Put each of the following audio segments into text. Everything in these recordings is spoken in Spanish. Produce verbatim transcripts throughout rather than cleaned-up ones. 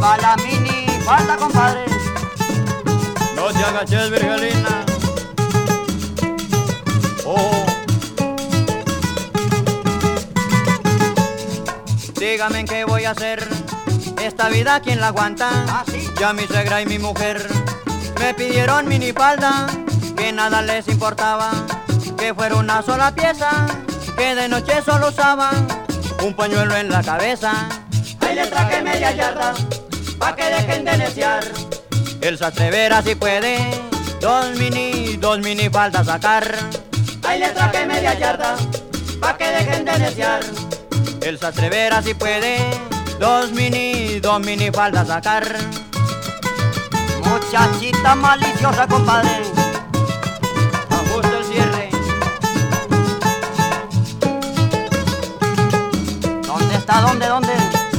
va la mini falda, compadre. No te agaches, Virgelina. Oh. Dígame qué voy a hacer. Esta vida, ¿quién la aguanta? ¿Ah, sí? Ya mi suegra y mi mujer me pidieron minifalda, que nada les importaba, que fuera una sola pieza, que de noche solo usaban un pañuelo en la cabeza. Ahí le traje media yarda, pa' que dejen de neciar. El sastre verá si puede dos mini, dos mini faldas sacar. Ahí le traje media yarda, pa' que dejen de neciar. El sastre verá si puede dos mini, dos mini faldas sacar. Muchachita maliciosa, compadre. Ajusta el cierre. ¿Dónde está? ¿Dónde? ¿Dónde?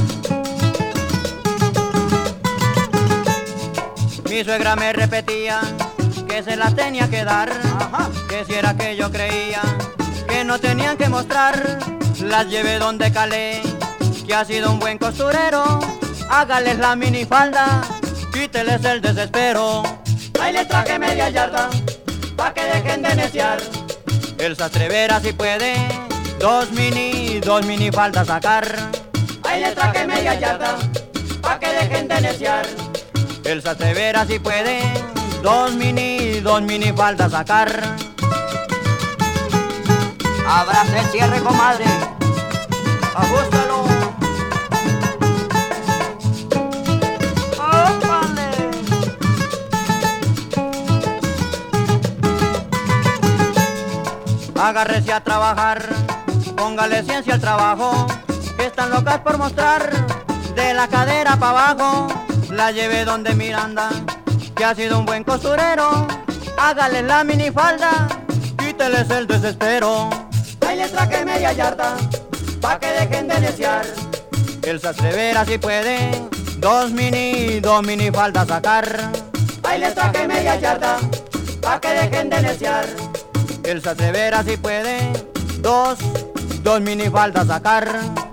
Mi suegra me repetía que se las tenía que dar. Ajá. Que si era que yo creía que no tenían que mostrar. Las llevé donde calé, que ha sido un buen costurero. Hágales la minifalda, quíteles el desespero. Ahí le traje media yarda, pa' que dejen de neciar. El sastre verá si puede dos mini, dos mini faldas sacar. Ahí le traje media yarda, pa' que dejen de neciar. El sastre verá si puede dos mini, dos mini faldas sacar. Abrace el cierre, comadre. Ajústalo. ¡Ópale! Agárrese a trabajar, póngale ciencia al trabajo, que están locas por mostrar de la cadera para abajo. La llevé donde Miranda, que ha sido un buen costurero. Hágale la minifalda, quíteles el desespero. Ahí le traje media yarda, pa' que dejen de neciar. El sastre verá si puede dos mini, dos mini faldas sacar. Ahí le traje media yarda, pa' que dejen de neciar. El sastre verá si puede dos, dos mini faldas sacar.